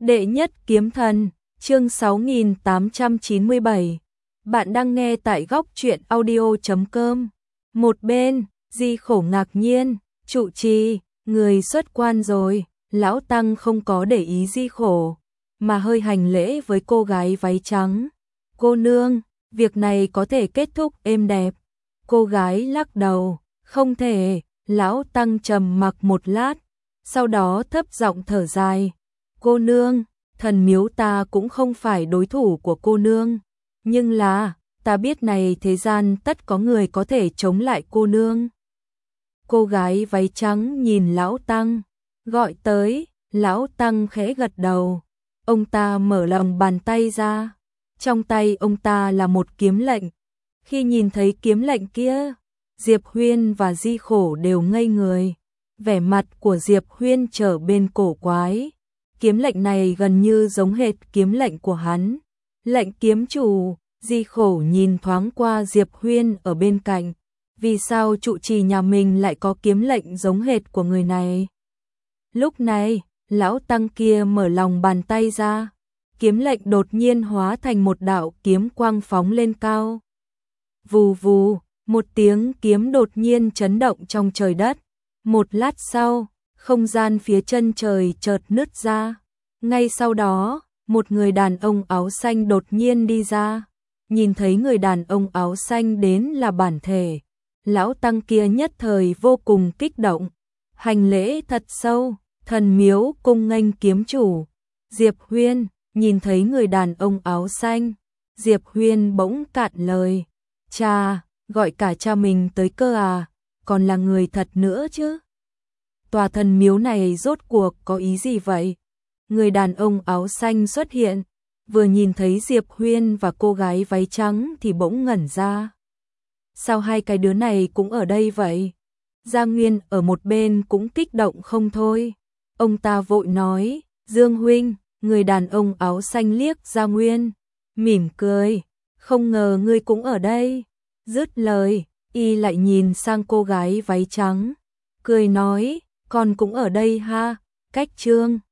Đệ nhất kiếm thần, chương 6897. Bạn đang nghe tại góc truyện audio.com. Một bên, Di Khổ ngạc nhiên, trụ trì, người xuất quan rồi. Lão Tăng không có để ý Di Khổ, mà hơi hành lễ với cô gái váy trắng. Cô nương, việc này có thể kết thúc êm đẹp. Cô gái lắc đầu, không thể. Lão Tăng trầm mặc một lát, sau đó thấp giọng thở dài. Cô nương, thần miếu ta cũng không phải đối thủ của cô nương, nhưng là, ta biết này thế gian tất có người có thể chống lại cô nương. Cô gái váy trắng nhìn Lão Tăng, gọi tới. Lão Tăng khẽ gật đầu. Ông ta mở lòng bàn tay ra, trong tay ông ta là một kiếm lệnh. Khi nhìn thấy kiếm lệnh kia, Diệp Huyên và Di Khổ đều ngây người. Vẻ mặt của Diệp Huyên trở bên cổ quái. Kiếm lệnh này gần như giống hệt kiếm lệnh của hắn. Lệnh kiếm chủ. Di Khổ nhìn thoáng qua Diệp Huyên ở bên cạnh. Vì sao trụ trì nhà mình lại có kiếm lệnh giống hệt của người này? Lúc này, Lão Tăng kia mở lòng bàn tay ra. Kiếm lệnh đột nhiên hóa thành một đạo kiếm quang phóng lên cao. Vù vù, một tiếng kiếm đột nhiên chấn động trong trời đất. Một lát sau, không gian phía chân trời chợt nứt ra. Ngay sau đó, một người đàn ông áo xanh đột nhiên đi ra. Nhìn thấy người đàn ông áo xanh đến là bản thể. Lão Tăng kia nhất thời vô cùng kích động. Hành lễ thật sâu, thần miếu cung nghênh kiếm chủ. Diệp Huyên, nhìn thấy người đàn ông áo xanh. Diệp Huyên bỗng cạn lời. Cha, gọi cả cha mình tới cơ à, còn là người thật nữa chứ. Tòa thần miếu này rốt cuộc có ý gì vậy? Người đàn ông áo xanh xuất hiện, vừa nhìn thấy Diệp Huyên và cô gái váy trắng thì bỗng ngẩn ra. Sao hai cái đứa này cũng ở đây vậy? Giang Nguyên ở một bên cũng kích động không thôi. Ông ta vội nói, Dương huynh. Người đàn ông áo xanh liếc Giang Nguyên, mỉm cười, không ngờ ngươi cũng ở đây. Dứt lời, y lại nhìn sang cô gái váy trắng, cười nói, con cũng ở đây ha. Cách chương